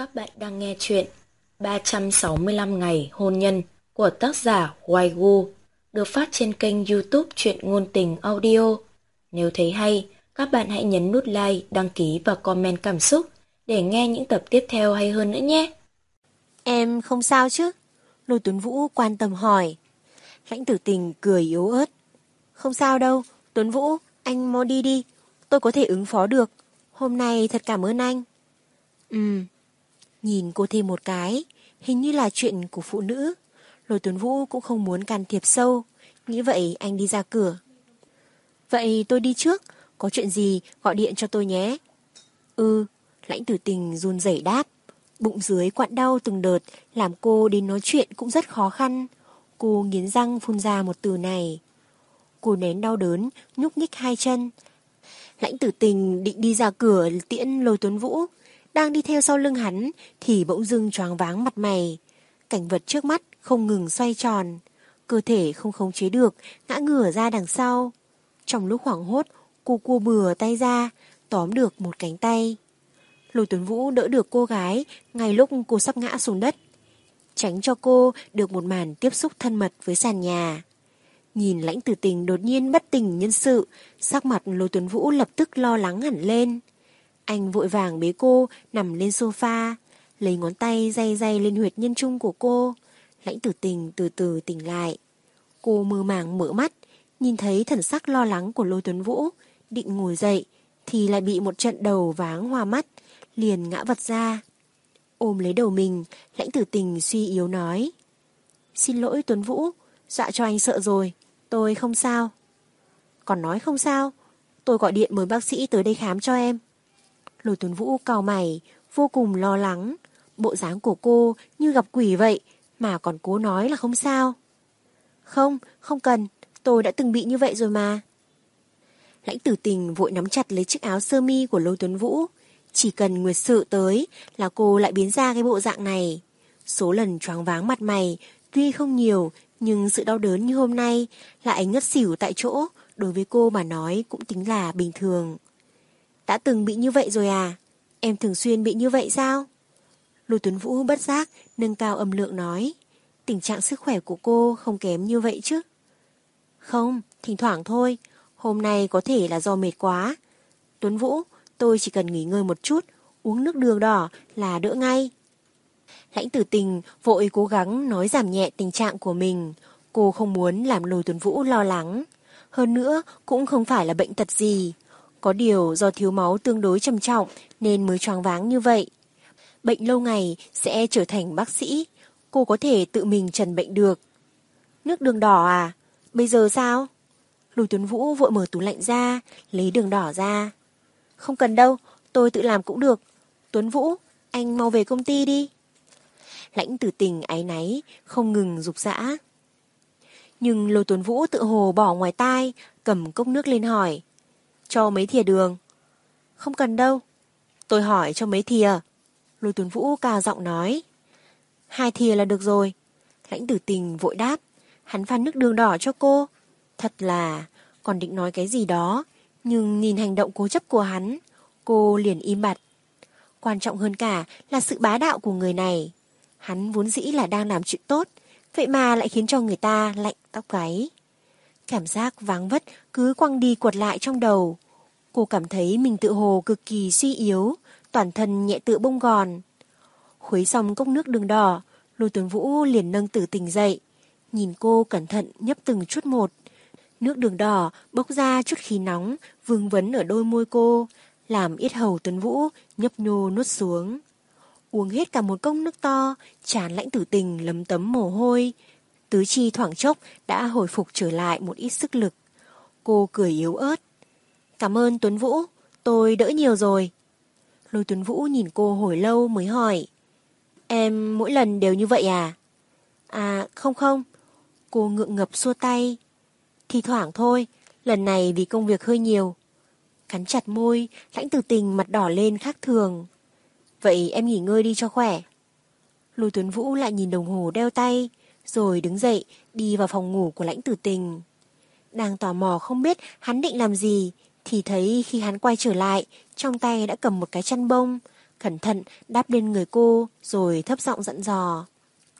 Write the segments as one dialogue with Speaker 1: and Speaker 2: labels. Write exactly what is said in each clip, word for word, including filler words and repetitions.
Speaker 1: Các bạn đang nghe chuyện ba trăm sáu mươi lăm ngày hôn nhân của tác giả Hoài Gu, được phát trên kênh YouTube Truyện Ngôn Tình Audio. Nếu thấy hay, các bạn hãy nhấn nút like, đăng ký và comment cảm xúc để nghe những tập tiếp theo hay hơn nữa nhé.
Speaker 2: Em không sao chứ? Lôi Tuấn Vũ quan tâm hỏi. Lãnh Tử Tình cười yếu ớt. Không sao đâu, Tuấn Vũ, anh mau đi đi. Tôi có thể ứng phó được. Hôm nay thật cảm ơn anh. Ừm. Nhìn cô thêm một cái, hình như là chuyện của phụ nữ. Lôi Tuấn Vũ cũng không muốn can thiệp sâu. Nghĩ vậy anh đi ra cửa. Vậy tôi đi trước, có chuyện gì gọi điện cho tôi nhé. Ừ, Lãnh Tử Tình run rẩy đáp. Bụng dưới quặn đau từng đợt, làm cô đến nói chuyện cũng rất khó khăn. Cô nghiến răng phun ra một từ này. Cô nén đau đớn, nhúc nhích hai chân. Lãnh Tử Tình định đi ra cửa tiễn Lôi Tuấn Vũ. Đang đi theo sau lưng hắn thì bỗng dưng choáng váng mặt mày. Cảnh vật trước mắt không ngừng xoay tròn. Cơ thể không khống chế được, ngã ngửa ra đằng sau. Trong lúc hoảng hốt, cô cua bừa tay ra, tóm được một cánh tay. Lôi Tuấn Vũ đỡ được cô gái ngay lúc cô sắp ngã xuống đất, tránh cho cô được một màn tiếp xúc thân mật với sàn nhà. Nhìn Lãnh Tử Tình đột nhiên bất tỉnh nhân sự, sắc mặt Lôi Tuấn Vũ lập tức lo lắng hẳn lên. Anh vội vàng bế cô nằm lên sofa, lấy ngón tay day day lên huyệt nhân trung của cô. Lãnh Tử Tình từ từ tỉnh lại. Cô mơ màng mở mắt, nhìn thấy thần sắc lo lắng của Lôi Tuấn Vũ, định ngồi dậy thì lại bị một trận đầu váng hoa mắt, liền ngã vật ra. Ôm lấy đầu mình, Lãnh Tử Tình suy yếu nói. Xin lỗi Tuấn Vũ, dọa cho anh sợ rồi, tôi không sao. Còn nói không sao, tôi gọi điện mời bác sĩ tới đây khám cho em. Lôi Tuấn Vũ cau mày, vô cùng lo lắng. Bộ dáng của cô như gặp quỷ vậy, mà còn cố nói là không sao. Không, không cần, tôi đã từng bị như vậy rồi mà. Lãnh Tử Tình vội nắm chặt lấy chiếc áo sơ mi của Lôi Tuấn Vũ. Chỉ cần nguyệt sự tới là cô lại biến ra cái bộ dạng này. Số lần choáng váng mặt mày tuy không nhiều, nhưng sự đau đớn như hôm nay lại ngất xỉu tại chỗ, đối với cô mà nói cũng tính là bình thường. Đã từng bị như vậy rồi à? Em thường xuyên bị như vậy sao? Lôi Tuấn Vũ bất giác nâng cao âm lượng nói. Tình trạng sức khỏe của cô không kém như vậy chứ? Không, thỉnh thoảng thôi. Hôm nay có thể là do mệt quá. Tuấn Vũ, tôi chỉ cần nghỉ ngơi một chút, uống nước đường đỏ là đỡ ngay. Lãnh Tử Tình vội cố gắng nói giảm nhẹ tình trạng của mình. Cô không muốn làm Lôi Tuấn Vũ lo lắng. Hơn nữa cũng không phải là bệnh tật gì. Có điều do thiếu máu tương đối trầm trọng nên mới choáng váng như vậy. Bệnh lâu ngày sẽ trở thành bác sĩ. Cô có thể tự mình trần bệnh được. Nước đường đỏ à? Bây giờ sao? Lôi Tuấn Vũ vội mở tủ lạnh ra, lấy đường đỏ ra. Không cần đâu, tôi tự làm cũng được. Tuấn Vũ, anh mau về công ty đi. Lãnh Tử Tình áy náy, không ngừng giục giã. Nhưng Lôi Tuấn Vũ tự hồ bỏ ngoài tai, cầm cốc nước lên hỏi. Cho mấy thìa đường? Không cần đâu. Tôi hỏi cho mấy thìa. Lôi Tuấn Vũ cao giọng nói. Hai thìa là được rồi. Lãnh Tử Tình vội đáp. Hắn pha nước đường đỏ cho cô. Thật là, còn định nói cái gì đó, nhưng nhìn hành động cố chấp của hắn, cô liền im bặt. Quan trọng hơn cả là sự bá đạo của người này. Hắn vốn dĩ là đang làm chuyện tốt, vậy mà lại khiến cho người ta lạnh tóc gáy. Cảm giác váng vất cứ quăng đi quật lại trong đầu. Cô cảm thấy mình tự hồ cực kỳ suy yếu, toàn thân nhẹ tựa bông gòn. Khuấy xong cốc nước đường đỏ, Lôi Tuấn Vũ liền nâng Tử Tình dậy. Nhìn cô cẩn thận nhấp từng chút một. Nước đường đỏ bốc ra chút khí nóng, vương vấn ở đôi môi cô, làm yết hầu Tuấn Vũ nhấp nhô nuốt xuống. Uống hết cả một cốc nước to, trán Lãnh Tử Tình lấm tấm mồ hôi. Tứ chi thoảng chốc đã hồi phục trở lại một ít sức lực. Cô cười yếu ớt. Cảm ơn Tuấn Vũ, tôi đỡ nhiều rồi. Lôi Tuấn Vũ nhìn cô hồi lâu mới hỏi. Em mỗi lần đều như vậy à? À không không. Cô ngượng ngập xua tay. Thì thoảng thôi, lần này vì công việc hơi nhiều. Cắn chặt môi, Lãnh Tử Tình mặt đỏ lên khác thường. Vậy em nghỉ ngơi đi cho khỏe. Lôi Tuấn Vũ lại nhìn đồng hồ đeo tay, rồi đứng dậy đi vào phòng ngủ của Lãnh Tử Tình. Đang tò mò không biết hắn định làm gì, thì thấy khi hắn quay trở lại, trong tay đã cầm một cái chăn bông, cẩn thận đáp lên người cô rồi thấp giọng dặn dò.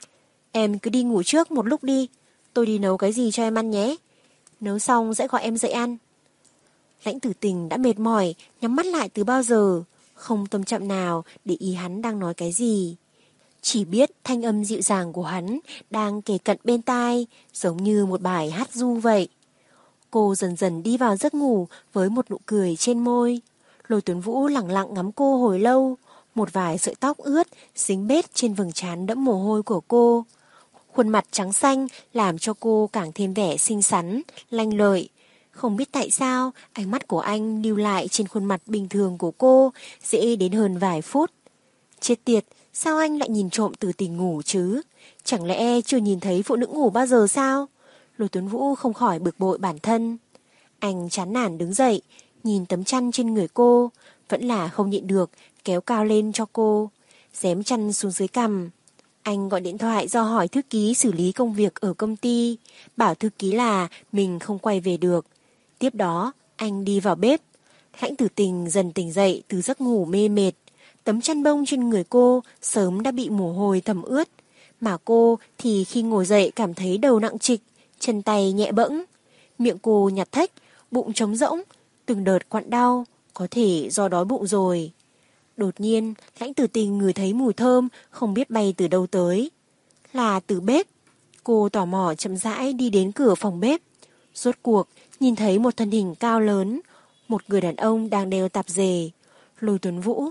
Speaker 2: Em cứ đi ngủ trước một lúc đi, tôi đi nấu cái gì cho em ăn nhé. Nấu xong sẽ gọi em dậy ăn. Lãnh Tử Tình đã mệt mỏi, nhắm mắt lại từ bao giờ, không tâm trạng nào để ý hắn đang nói cái gì. Chỉ biết thanh âm dịu dàng của hắn đang kề cận bên tai, giống như một bài hát ru vậy. Cô dần dần đi vào giấc ngủ với một nụ cười trên môi. Lôi Tuấn Vũ lặng lặng ngắm cô hồi lâu, một vài sợi tóc ướt dính bết trên vầng trán đẫm mồ hôi của cô. Khuôn mặt trắng xanh làm cho cô càng thêm vẻ xinh xắn, lanh lợi. Không biết tại sao ánh mắt của anh lưu lại trên khuôn mặt bình thường của cô dễ đến hơn vài phút. Chết tiệt, sao anh lại nhìn trộm Tử Tình ngủ chứ? Chẳng lẽ chưa nhìn thấy phụ nữ ngủ bao giờ sao? Lôi Tuấn Vũ không khỏi bực bội bản thân. Anh chán nản đứng dậy, nhìn tấm chăn trên người cô, vẫn là không nhịn được, kéo cao lên cho cô, xém chăn xuống dưới cằm. Anh gọi điện thoại do hỏi thư ký xử lý công việc ở công ty, bảo thư ký là mình không quay về được. Tiếp đó, anh đi vào bếp. Lãnh Tử Tình dần tỉnh dậy từ giấc ngủ mê mệt. Tấm chăn bông trên người cô sớm đã bị mồ hôi thấm ướt, mà cô thì khi ngồi dậy cảm thấy đầu nặng trịch, chân tay nhẹ bẫng. Miệng cô nhạt thách, bụng trống rỗng, từng đợt quặn đau, có thể do đói bụng rồi. Đột nhiên, Lãnh Tử Tình ngửi thấy mùi thơm không biết bay từ đâu tới. Là từ bếp. Cô tò mò chậm rãi đi đến cửa phòng bếp. Rốt cuộc, nhìn thấy một thân hình cao lớn, một người đàn ông đang đeo tạp dề, Lôi Tuấn Vũ.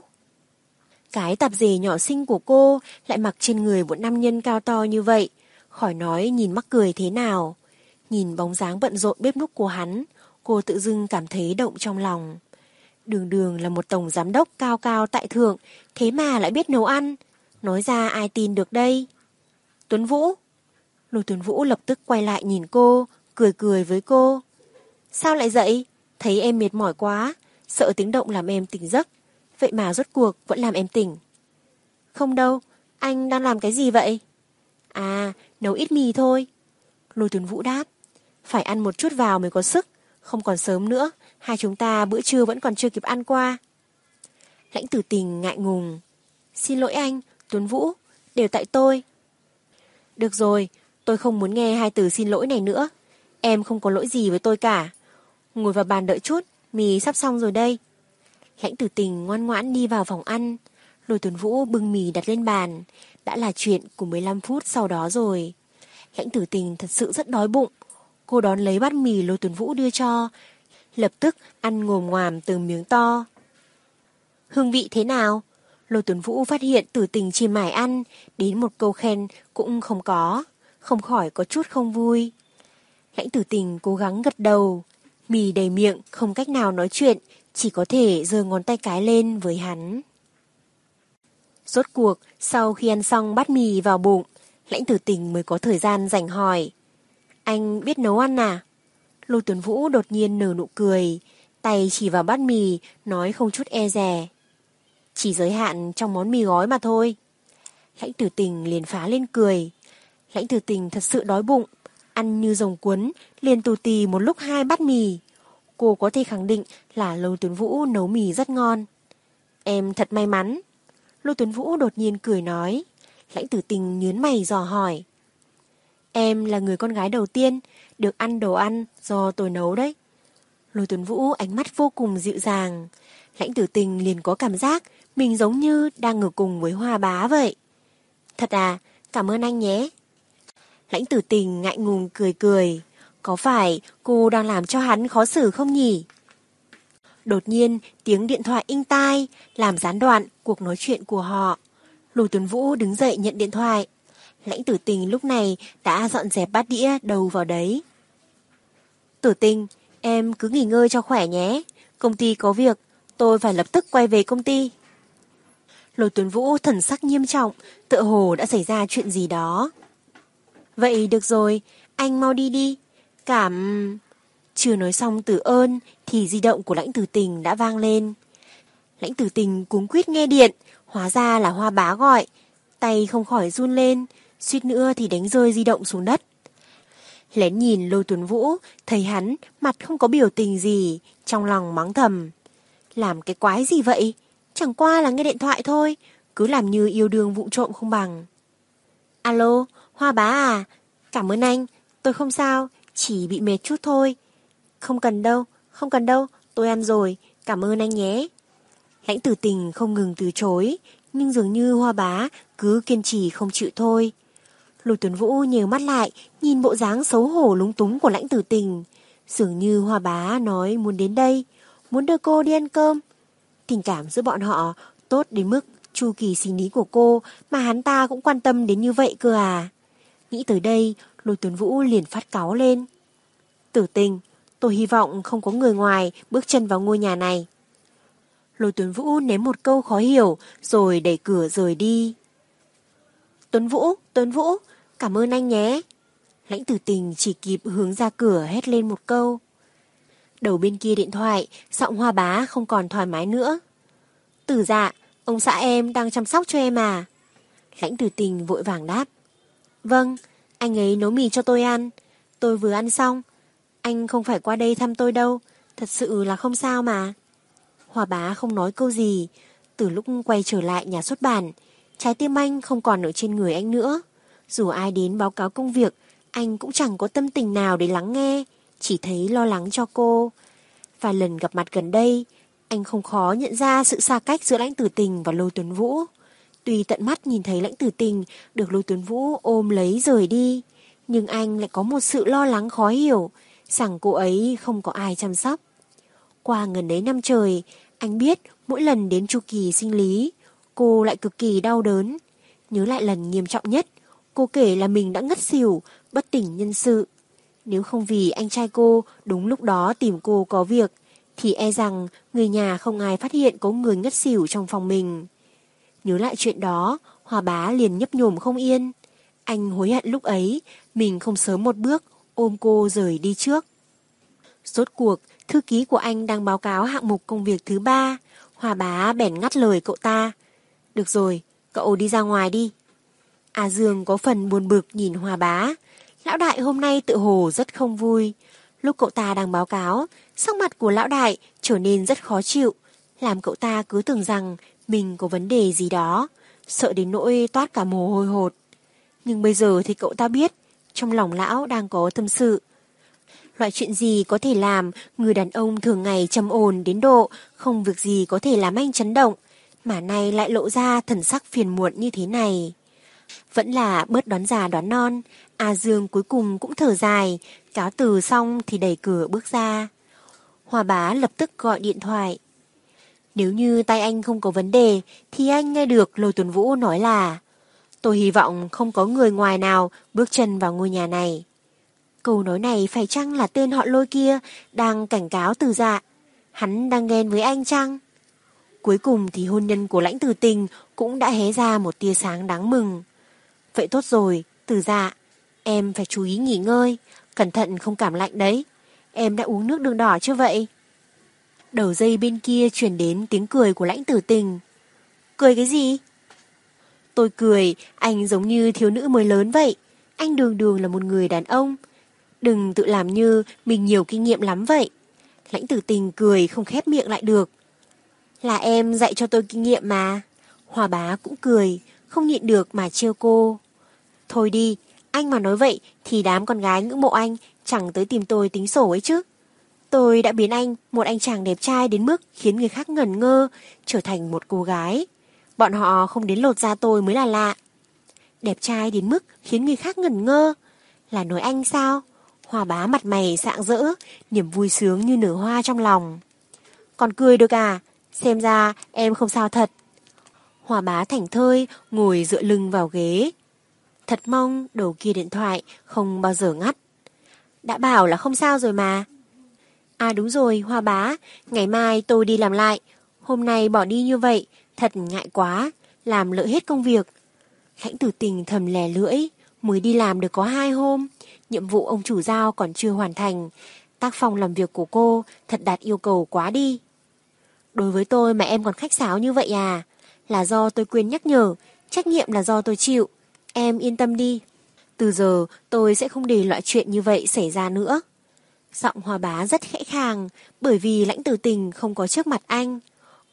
Speaker 2: Cái tạp dề nhỏ xinh của cô lại mặc trên người một nam nhân cao to như vậy, khỏi nói nhìn mắc cười thế nào. Nhìn bóng dáng bận rộn bếp núc của hắn, cô tự dưng cảm thấy động trong lòng. Đường đường là một tổng giám đốc cao cao tại thượng, thế mà lại biết nấu ăn. Nói ra ai tin được đây? Tuấn Vũ. Lôi Tuấn Vũ lập tức quay lại nhìn cô, cười cười với cô. Sao lại dậy? Thấy em mệt mỏi quá, sợ tiếng động làm em tỉnh giấc. Vậy mà rốt cuộc vẫn làm em tỉnh. Không đâu, anh đang làm cái gì vậy? À, nấu ít mì thôi. Lôi Tuấn Vũ đáp. Phải ăn một chút vào mới có sức, không còn sớm nữa, hai chúng ta bữa trưa vẫn còn chưa kịp ăn qua. Lãnh Tử Tình ngại ngùng. Xin lỗi anh, Tuấn Vũ, đều tại tôi. Được rồi, tôi không muốn nghe hai từ xin lỗi này nữa. Em không có lỗi gì với tôi cả. Ngồi vào bàn đợi chút, mì sắp xong rồi đây. Lãnh Tử Tình ngoan ngoãn đi vào phòng ăn. Lôi Tuấn Vũ bưng mì đặt lên bàn. Đã là chuyện của mười lăm phút sau đó rồi. Lãnh Tử Tình thật sự rất đói bụng. Cô đón lấy bát mì Lôi Tuấn Vũ đưa cho, lập tức ăn ngồm ngoàm từng miếng to. Hương vị thế nào? Lôi Tuấn Vũ phát hiện Tử Tình chỉ mải ăn, đến một câu khen cũng không có, không khỏi có chút không vui. Lãnh Tử Tình cố gắng gật đầu, mì đầy miệng không cách nào nói chuyện, chỉ có thể giơ ngón tay cái lên với hắn. Rốt cuộc, sau khi ăn xong bát mì vào bụng, Lãnh Tử Tình mới có thời gian rảnh hỏi. Anh biết nấu ăn à? Lôi Tuấn Vũ đột nhiên nở nụ cười, tay chỉ vào bát mì, nói không chút e dè. Chỉ giới hạn trong món mì gói mà thôi. Lãnh Tử Tình liền phá lên cười. Lãnh Tử Tình thật sự đói bụng, ăn như rồng cuốn, liền tù tì một lúc hai bát mì. Cô có thể khẳng định là Lôi Tuấn Vũ nấu mì rất ngon. Em thật may mắn. Lôi Tuấn Vũ đột nhiên cười nói. Lãnh Tử Tình nhướng mày dò hỏi. Em là người con gái đầu tiên được ăn đồ ăn do tôi nấu đấy. Lôi Tuấn Vũ ánh mắt vô cùng dịu dàng. Lãnh Tử Tình liền có cảm giác mình giống như đang ở cùng với Hoa Bá vậy. Thật à, cảm ơn anh nhé. Lãnh Tử Tình ngại ngùng cười cười. Có phải cô đang làm cho hắn khó xử không nhỉ? Đột nhiên tiếng điện thoại inh tai làm gián đoạn cuộc nói chuyện của họ. Lôi Tuấn Vũ đứng dậy nhận điện thoại. Lãnh Tử Tình lúc này đã dọn dẹp bát đĩa đâu vào đấy. Tử Tình, em cứ nghỉ ngơi cho khỏe nhé. Công ty có việc, tôi phải lập tức quay về công ty. Lôi Tuấn Vũ thần sắc nghiêm trọng, tựa hồ đã xảy ra chuyện gì đó. Vậy được rồi, anh mau đi đi. Cảm... Chưa nói xong từ ơn thì di động của Lãnh Tử Tình đã vang lên. Lãnh Tử Tình cuống quýt nghe điện, hóa ra là Hoa Bá gọi. Tay không khỏi run lên, suýt nữa thì đánh rơi di động xuống đất. Lén nhìn Lôi Tuấn Vũ, thấy hắn mặt không có biểu tình gì, trong lòng mắng thầm. Làm cái quái gì vậy? Chẳng qua là nghe điện thoại thôi, cứ làm như yêu đương vụng trộm không bằng. Alo, Hoa bá à, cảm ơn anh, tôi không sao, chỉ bị mệt chút thôi. Không cần đâu, không cần đâu, tôi ăn rồi, cảm ơn anh nhé. Lãnh Tử Tình không ngừng từ chối, nhưng dường như Hoa bá cứ kiên trì không chịu thôi. Lôi Tuấn Vũ nhíu mắt lại, nhìn bộ dáng xấu hổ lúng túng của Lãnh Tử Tình. Dường như Hoa bá nói muốn đến đây, muốn đưa cô đi ăn cơm. Tình cảm giữa bọn họ tốt đến mức chu kỳ sinh lý của cô mà hắn ta cũng quan tâm đến như vậy cơ à. Nghĩ tới đây, Lôi Tuấn Vũ liền phát cáu lên. Tử Tình, tôi hy vọng không có người ngoài bước chân vào ngôi nhà này. Lôi Tuấn Vũ ném một câu khó hiểu rồi đẩy cửa rời đi. Tuấn Vũ, Tuấn Vũ, cảm ơn anh nhé. Lãnh Tử Tình chỉ kịp hướng ra cửa hét lên một câu. Đầu bên kia điện thoại, giọng Hoa bá không còn thoải mái nữa. Tử dạ, ông xã em đang chăm sóc cho em à? Lãnh Tử Tình vội vàng đáp. Vâng, anh ấy nấu mì cho tôi ăn. Tôi vừa ăn xong. Anh không phải qua đây thăm tôi đâu. Thật sự là không sao mà. Hoa bá không nói câu gì. Từ lúc quay trở lại nhà xuất bản, trái tim anh không còn ở trên người anh nữa. Dù ai đến báo cáo công việc, anh cũng chẳng có tâm tình nào để lắng nghe, chỉ thấy lo lắng cho cô. Vài lần gặp mặt gần đây, anh không khó nhận ra sự xa cách giữa Lãnh Tử Tình và Lôi Tuấn Vũ. Tuy tận mắt nhìn thấy Lãnh Tử Tình được Lôi Tuấn Vũ ôm lấy rời đi, nhưng anh lại có một sự lo lắng khó hiểu, rằng cô ấy không có ai chăm sóc. Qua ngần ấy năm trời, anh biết mỗi lần đến chu kỳ sinh lý, cô lại cực kỳ đau đớn. Nhớ lại lần nghiêm trọng nhất, cô kể là mình đã ngất xỉu, bất tỉnh nhân sự. Nếu không vì anh trai cô đúng lúc đó tìm cô có việc, thì e rằng người nhà không ai phát hiện có người ngất xỉu trong phòng mình. Nhớ lại chuyện đó, Hoa bá liền nhấp nhổm không yên. Anh hối hận lúc ấy, mình không sớm một bước ôm cô rời đi trước. Rốt cuộc, thư ký của anh đang báo cáo hạng mục công việc thứ ba. Hoa bá bèn ngắt lời cậu ta. Được rồi, cậu đi ra ngoài đi. A Dương có phần buồn bực nhìn Hoa bá. Lão đại hôm nay tự hồ rất không vui. Lúc cậu ta đang báo cáo, sắc mặt của lão đại trở nên rất khó chịu, làm cậu ta cứ tưởng rằng mình có vấn đề gì đó, sợ đến nỗi toát cả mồ hôi hột. Nhưng bây giờ thì cậu ta biết, trong lòng lão đang có tâm sự. Loại chuyện gì có thể làm người đàn ông thường ngày trầm ổn đến độ không việc gì có thể làm anh chấn động, mà nay lại lộ ra thần sắc phiền muộn như thế này. Vẫn là bớt đoán già đoán non, A Dương cuối cùng cũng thở dài, cáo từ xong thì đẩy cửa bước ra. Hoa bá lập tức gọi điện thoại. Nếu như tay anh không có vấn đề, thì anh nghe được Lôi Tuấn Vũ nói là tôi hy vọng không có người ngoài nào bước chân vào ngôi nhà này. Câu nói này phải chăng là tên họ Lôi kia đang cảnh cáo Từ Dạ? Hắn đang ghen với anh chăng? Cuối cùng thì hôn nhân của Lãnh Tử Tình cũng đã hé ra một tia sáng đáng mừng. Vậy tốt rồi, Từ Dạ, em phải chú ý nghỉ ngơi, cẩn thận không cảm lạnh đấy. Em đã uống nước đường đỏ chưa vậy? Đầu dây bên kia truyền đến tiếng cười của Lãnh Tử Tình. Cười cái gì? Tôi cười, anh giống như thiếu nữ mới lớn vậy. Anh đường đường là một người đàn ông. Đừng tự làm như mình nhiều kinh nghiệm lắm vậy. Lãnh Tử Tình cười không khép miệng lại được. Là em dạy cho tôi kinh nghiệm mà. Hoa bá cũng cười, không nhịn được mà trêu cô. Thôi đi, anh mà nói vậy thì đám con gái ngưỡng mộ anh chẳng tới tìm tôi tính sổ ấy chứ. Tôi đã biến anh một anh chàng đẹp trai đến mức khiến người khác ngẩn ngơ, trở thành một cô gái. Bọn họ không đến lột da tôi mới là lạ. Đẹp trai đến mức khiến người khác ngẩn ngơ. Là nói anh sao? Hoa bá mặt mày rạng rỡ, niềm vui sướng như nở hoa trong lòng. Còn cười được à? Xem ra em không sao thật. Hoa bá thảnh thơi ngồi dựa lưng vào ghế. Thật mong đầu kia điện thoại không bao giờ ngắt. Đã bảo là không sao rồi mà. À đúng rồi, Hoa bá, ngày mai tôi đi làm lại. Hôm nay bỏ đi như vậy, thật ngại quá, làm lỡ hết công việc. Lãnh Tử Tình thầm lè lưỡi, mới đi làm được có hai hôm. Nhiệm vụ ông chủ giao còn chưa hoàn thành. Tác phong làm việc của cô thật đạt yêu cầu quá đi. Đối với tôi mà em còn khách sáo như vậy à? Là do tôi quên nhắc nhở, trách nhiệm là do tôi chịu. Em yên tâm đi. Từ giờ tôi sẽ không để loại chuyện như vậy xảy ra nữa. Giọng Hoa bá rất khẽ khàng, bởi vì Lãnh Tử Tình không có trước mặt anh.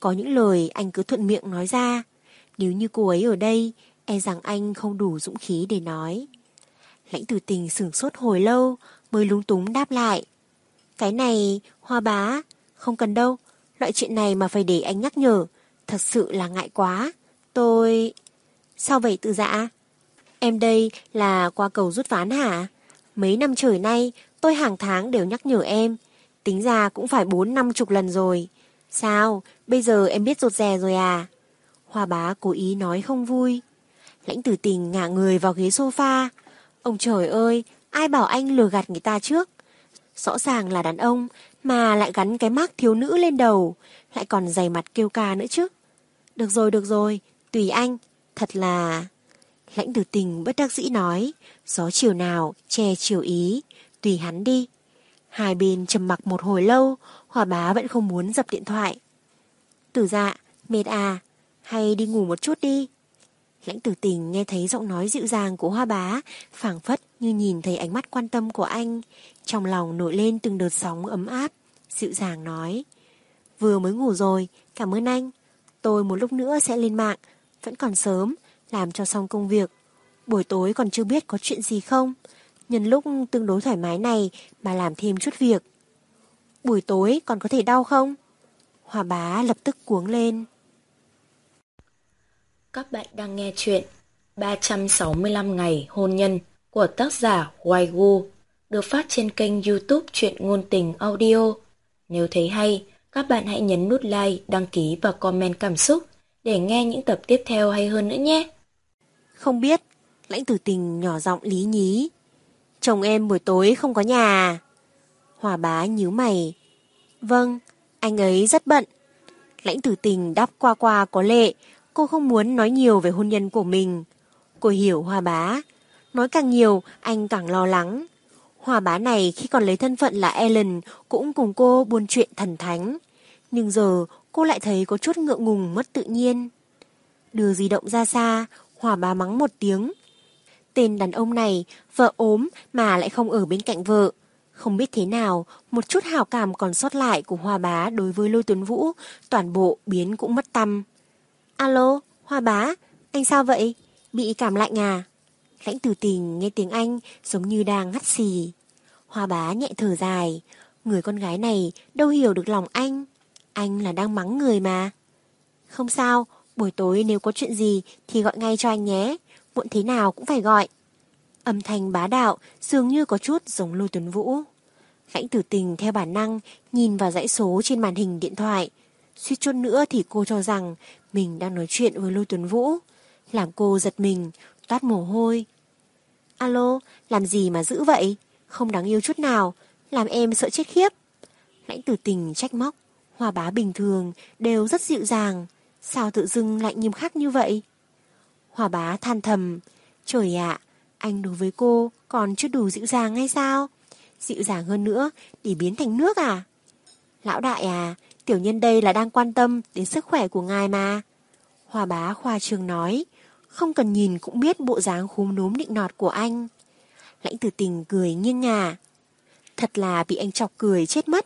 Speaker 2: Có những lời anh cứ thuận miệng nói ra. Nếu như cô ấy ở đây, e rằng anh không đủ dũng khí để nói. Lãnh Tử Tình sửng sốt hồi lâu mới lúng túng đáp lại. Cái này, Hoa bá, không cần đâu. Loại chuyện này mà phải để anh nhắc nhở, thật sự là ngại quá. Tôi... Sao vậy Từ Dạ? Em đây là qua cầu rút ván hả? Mấy năm trời nay tôi hàng tháng đều nhắc nhở em. Tính ra cũng phải bốn năm chục lần rồi. Sao, bây giờ em biết rụt rè rồi à? Hoa bá cố ý nói không vui. Lãnh Tử Tình ngả người vào ghế sofa. Ông trời ơi, ai bảo anh lừa gạt người ta trước? Rõ ràng là đàn ông mà lại gắn cái mác thiếu nữ lên đầu, lại còn dày mặt kêu ca nữa chứ. Được rồi, được rồi, tùy anh, thật là... Lãnh Tử Tình bất đắc dĩ nói, gió chiều nào che chiều ý, tùy hắn đi. Hai bên trầm mặc một hồi lâu, Hoa bá vẫn không muốn dập điện thoại. Tử Dạ, mệt à, hay đi ngủ một chút đi. Lãnh Tử Tình nghe thấy giọng nói dịu dàng của Hoa bá, phảng phất như nhìn thấy ánh mắt quan tâm của anh. Trong lòng nổi lên từng đợt sóng ấm áp, dịu dàng nói. Vừa mới ngủ rồi, cảm ơn anh. Tôi một lúc nữa sẽ lên mạng, vẫn còn sớm, làm cho xong công việc. Buổi tối còn chưa biết có chuyện gì không. Nhân lúc tương đối thoải mái này mà làm thêm chút việc. Buổi tối còn có thể đau không? Hoa bá lập tức cuống lên.
Speaker 1: Các bạn đang nghe chuyện ba trăm sáu mươi lăm ngày hôn nhân của tác giả Waigu, được phát trên kênh YouTube Truyện Ngôn Tình Audio. Nếu thấy hay, các bạn hãy nhấn nút like, đăng ký và comment cảm xúc để nghe những tập tiếp theo hay hơn nữa nhé.
Speaker 2: Không biết, Lãnh Tử Tình nhỏ giọng lý nhí. Chồng em buổi tối không có nhà à? Hoa bá nhíu mày. Vâng, anh ấy rất bận. Lãnh Tử Tình đáp qua qua có lệ. Cô không muốn nói nhiều về hôn nhân của mình. Cô hiểu Hoa bá. Nói càng nhiều, anh càng lo lắng. Hoa bá này khi còn lấy thân phận là Ellen cũng cùng cô buôn chuyện thần thánh. Nhưng giờ cô lại thấy có chút ngượng ngùng mất tự nhiên. Đưa di động ra xa, Hoa bá mắng một tiếng. Tên đàn ông này, vợ ốm mà lại không ở bên cạnh vợ. Không biết thế nào, một chút hảo cảm còn sót lại của Hoa bá đối với Lôi Tuấn Vũ, toàn bộ biến cũng mất tăm. Alo, Hoa bá, anh sao vậy? Bị cảm lạnh à? Lãnh Tử Tình nghe tiếng anh giống như đang hắt xì. Hoa bá nhẹ thở dài. Người con gái này đâu hiểu được lòng anh. Anh là đang mắng người mà. Không sao, buổi tối nếu có chuyện gì thì gọi ngay cho anh nhé. Muộn thế nào cũng phải gọi. Âm thanh bá đạo dường như có chút giống Lôi Tuấn Vũ. Lãnh Tử Tình theo bản năng nhìn vào dãy số trên màn hình điện thoại. Suýt chút nữa thì cô cho rằng mình đang nói chuyện với Lôi Tuấn Vũ. Làm cô giật mình, toát mồ hôi. Alo, làm gì mà dữ vậy? Không đáng yêu chút nào, làm em sợ chết khiếp. Lãnh Tử Tình trách móc. Hoa bá bình thường đều rất dịu dàng, sao tự dưng lại nghiêm khắc như vậy? Hoa bá than thầm. Trời ạ, anh đối với cô còn chưa đủ dịu dàng hay sao? Dịu dàng hơn nữa để biến thành nước à? Lão đại à, tiểu nhân đây là đang quan tâm đến sức khỏe của ngài mà. Hoa bá khoa trương nói. Không cần nhìn cũng biết bộ dáng khúm núm nịnh nọt của anh. Lãnh Tử Tình cười nghiêng ngả. Thật là bị anh chọc cười chết mất.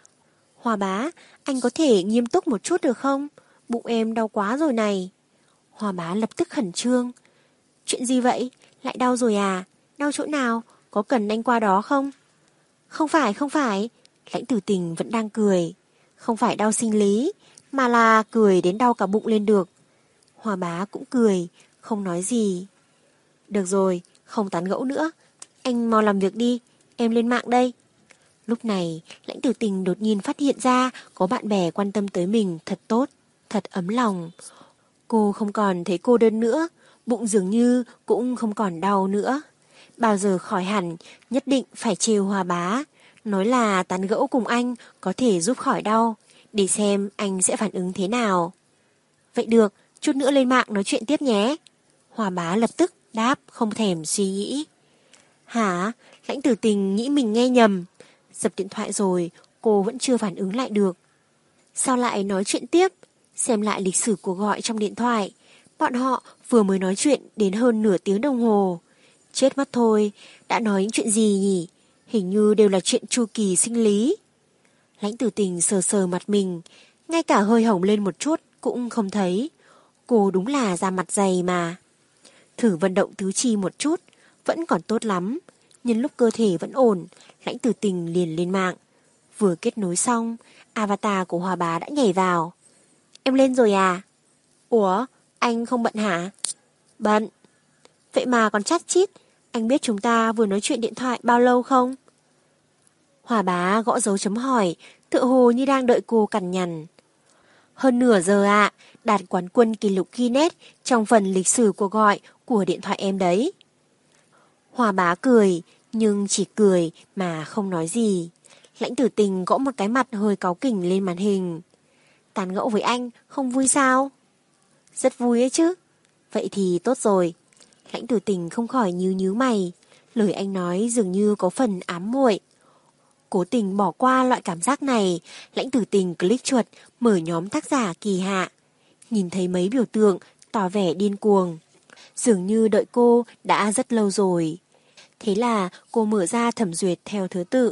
Speaker 2: Hoa bá, anh có thể nghiêm túc một chút được không? Bụng em đau quá rồi này. Hoa bá lập tức khẩn trương. Chuyện gì vậy? Lại đau rồi à? Đau chỗ nào? Có cần anh qua đó không? Không phải, không phải. Lãnh Tử Tình vẫn đang cười. Không phải đau sinh lý, mà là cười đến đau cả bụng lên được. Hoa bá cũng cười, không nói gì. Được rồi, không tán gẫu nữa. Anh mau làm việc đi, em lên mạng đây. Lúc này, Lãnh Tử Tình đột nhiên phát hiện ra có bạn bè quan tâm tới mình thật tốt, thật ấm lòng. Cô không còn thấy cô đơn nữa, bụng dường như cũng không còn đau nữa. Bao giờ khỏi hẳn, nhất định phải trêu Hoa bá. Nói là tán gẫu cùng anh có thể giúp khỏi đau, để xem anh sẽ phản ứng thế nào. Vậy được, chút nữa lên mạng nói chuyện tiếp nhé. Hoa bá lập tức đáp không thèm suy nghĩ. Hả? Lãnh Tử Tình nghĩ mình nghe nhầm. Dập điện thoại rồi, cô vẫn chưa phản ứng lại được. Sao lại nói chuyện tiếp? Xem lại lịch sử cuộc gọi trong điện thoại. Bọn họ vừa mới nói chuyện đến hơn nửa tiếng đồng hồ. Chết mất thôi, đã nói những chuyện gì nhỉ? Hình như đều là chuyện chu kỳ sinh lý. Lãnh Tử Tình sờ sờ mặt mình. ngay cả hơi hồng lên một chút cũng không thấy. Cô đúng là da mặt dày mà. Thử vận động tứ chi một chút, vẫn còn tốt lắm. Nhân lúc cơ thể vẫn ổn, Lãnh Tử Tình liền lên mạng. Vừa kết nối xong, avatar của Hoa Bá đã nhảy vào. Em lên rồi à? Ủa, anh không bận hả? Bận. Vậy mà còn chat chít. Anh biết chúng ta vừa nói chuyện điện thoại bao lâu không? Hoa Bá gõ dấu chấm hỏi, tựa hồ như đang đợi cô cằn nhằn. Hơn nửa giờ ạ, đạt quán quân kỷ lục Guinness trong phần lịch sử cuộc gọi của điện thoại em đấy. Hoa Bá cười, nhưng chỉ cười mà không nói gì. Lãnh Tử Tình gõ một cái mặt hơi cáu kỉnh lên màn hình. Tán gẫu với anh, không vui sao? Rất vui ấy chứ. Vậy thì tốt rồi. Lãnh Tử Tình không khỏi nhíu nhíu mày. Lời anh nói dường như có phần ám muội. Cố tình bỏ qua loại cảm giác này, Lãnh Tử Tình click chuột mở nhóm tác giả kỳ hạ. Nhìn thấy mấy biểu tượng tỏ vẻ điên cuồng. Dường như đợi cô đã rất lâu rồi. Thế là cô mở ra thẩm duyệt theo thứ tự.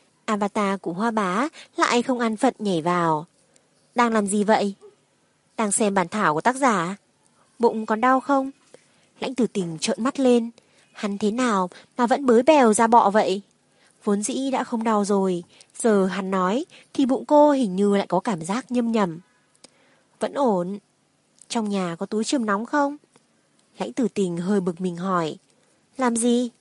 Speaker 2: Avatar của Hoa Bá lại không ăn phận nhảy vào. Đang làm gì vậy? Đang xem bản thảo của tác giả. Bụng còn đau không? Lãnh Tử Tình trợn mắt lên. Hắn thế nào mà vẫn bới bèo ra bọ vậy? Vốn dĩ đã không đau rồi, giờ hắn nói thì bụng cô hình như lại có cảm giác nhâm nhầm. Vẫn ổn. Trong nhà có túi chườm nóng không? Lãnh Tử Tình hơi bực mình hỏi. Làm gì?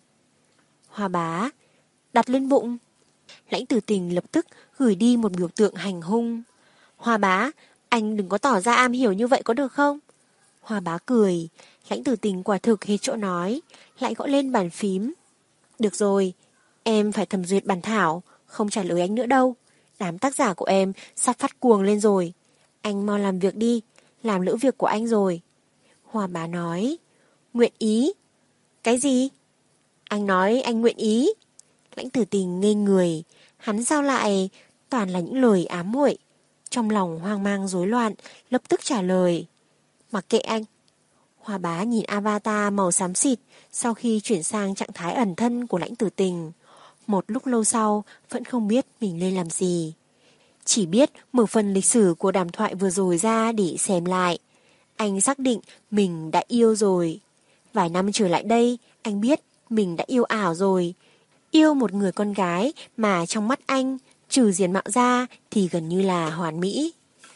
Speaker 2: Hoa Bá đặt lên bụng. Lãnh Tử Tình lập tức gửi đi một biểu tượng hành hung. Hoa Bá, anh đừng có tỏ ra am hiểu như vậy có được không? Hoa Bá cười. Lãnh Tử Tình quả thực hết chỗ nói, lại gõ lên bàn phím. Được rồi, em phải thẩm duyệt bản thảo, không trả lời anh nữa đâu. Đám tác giả của em sắp phát cuồng lên rồi. Anh mau làm việc đi, làm lỡ việc của anh rồi. Hoa Bá nói. Nguyện ý. Cái gì? Anh nói anh nguyện ý. Lãnh Tử Tình ngây người. Hắn sao lại toàn là những lời ám muội. Trong lòng hoang mang rối loạn, lập tức trả lời. Mặc kệ anh. Hoa Bá nhìn avatar màu xám xịt sau khi chuyển sang trạng thái ẩn thân của Lãnh Tử Tình. Một lúc lâu sau vẫn không biết mình nên làm gì. Chỉ biết mở phần lịch sử của đàm thoại vừa rồi ra để xem lại. Anh xác định mình đã yêu rồi. Vài năm trở lại đây, anh biết mình đã yêu ảo rồi. Yêu một người con gái mà trong mắt anh, trừ diện mạo ra thì gần như là hoàn mỹ.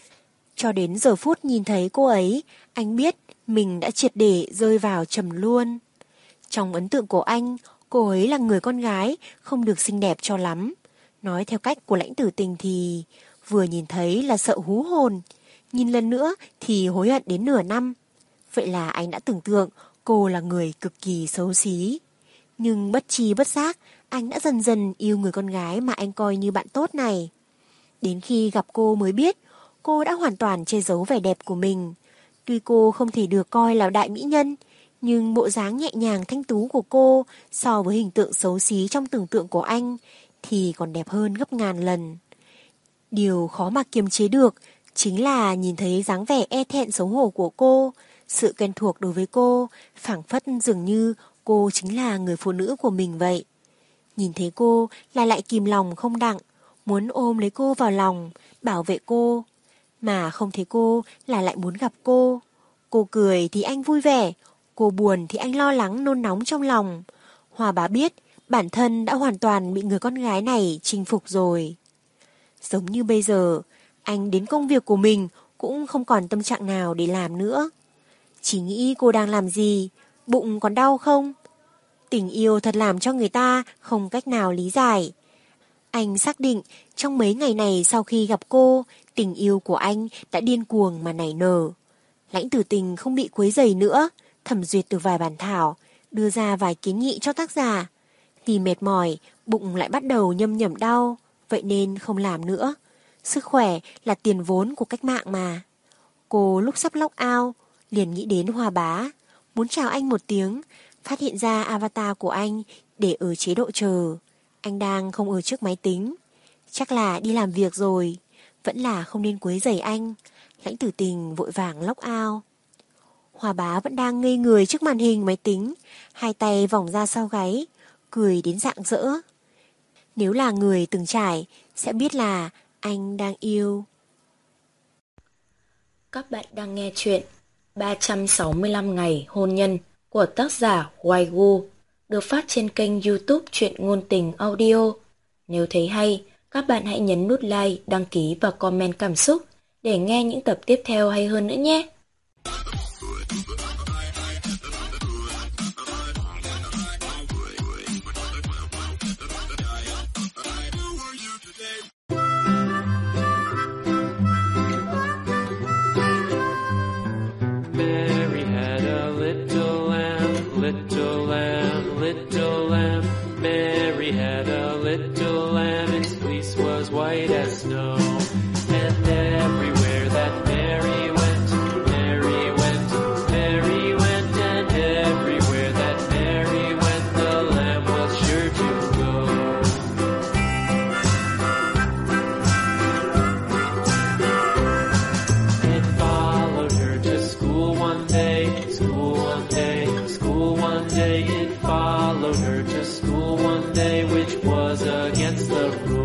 Speaker 2: Cho đến giờ phút nhìn thấy cô ấy, anh biết mình đã triệt để rơi vào trầm luôn. Trong ấn tượng của anh, cô ấy là người con gái không được xinh đẹp cho lắm. Nói theo cách của Lãnh Tử Tình thì vừa nhìn thấy là sợ hú hồn, nhìn lần nữa thì hối hận đến nửa năm. Vậy là anh đã tưởng tượng cô là người cực kỳ xấu xí. Nhưng bất tri bất giác, anh đã dần dần yêu người con gái mà anh coi như bạn tốt này. Đến khi gặp cô mới biết, cô đã hoàn toàn che giấu vẻ đẹp của mình. Tuy cô không thể được coi là đại mỹ nhân, nhưng bộ dáng nhẹ nhàng thanh tú của cô so với hình tượng xấu xí trong tưởng tượng của anh thì còn đẹp hơn gấp ngàn lần. Điều khó mà kiềm chế được chính là nhìn thấy dáng vẻ e thẹn xấu hổ của cô, sự quen thuộc đối với cô, phảng phất dường như cô chính là người phụ nữ của mình vậy. Nhìn thấy cô là lại kìm lòng không đặng, muốn ôm lấy cô vào lòng, bảo vệ cô. Mà không thấy cô là lại muốn gặp cô. Cô cười thì anh vui vẻ, cô buồn thì anh lo lắng nôn nóng trong lòng. Hoa Bá biết bản thân đã hoàn toàn bị người con gái này chinh phục rồi. Giống như bây giờ, anh đến công việc của mình cũng không còn tâm trạng nào để làm nữa. Chỉ nghĩ cô đang làm gì, bụng còn đau không? Tình yêu thật làm cho người ta không cách nào lý giải. Anh xác định trong mấy ngày này sau khi gặp cô, tình yêu của anh đã điên cuồng mà nảy nở. Lãnh Tử Tình không bị quấy rầy nữa, thẩm duyệt từ vài bản thảo, đưa ra vài kiến nghị cho tác giả. Vì mệt mỏi, bụng lại bắt đầu nhâm nhẩm đau, vậy nên không làm nữa. Sức khỏe là tiền vốn của cách mạng mà. Cô lúc sắp log out, liền nghĩ đến Hoa Bá, muốn chào anh một tiếng, phát hiện ra avatar của anh để ở chế độ chờ. Anh đang không ở trước máy tính, chắc là đi làm việc rồi, vẫn là không nên quấy rầy anh. Lãnh Tử Tình vội vàng log out. Hoa Bá vẫn đang ngây người trước màn hình máy tính, hai tay vòng ra sau gáy, cười đến rạng rỡ. Nếu là người từng trải, sẽ biết là anh đang yêu.
Speaker 1: Các bạn đang nghe chuyện ba trăm sáu mươi lăm ngày hôn nhân của tác giả Hoài Gu, được phát trên kênh YouTube Truyện Ngôn Tình Audio. Nếu thấy hay, các bạn hãy nhấn nút like, đăng ký và comment cảm xúc để nghe những tập tiếp theo hay hơn nữa nhé.
Speaker 3: Mary had a little lamb, little lamb, little lamb. Mary had a little lamb, its fleece was white as snow. And everywhere that Mary went, Mary went, Mary went, and everywhere that Mary went, the lamb was sure to go. It followed her to school one day, school one day, school one day. It followed her to school one day, which was against the rules.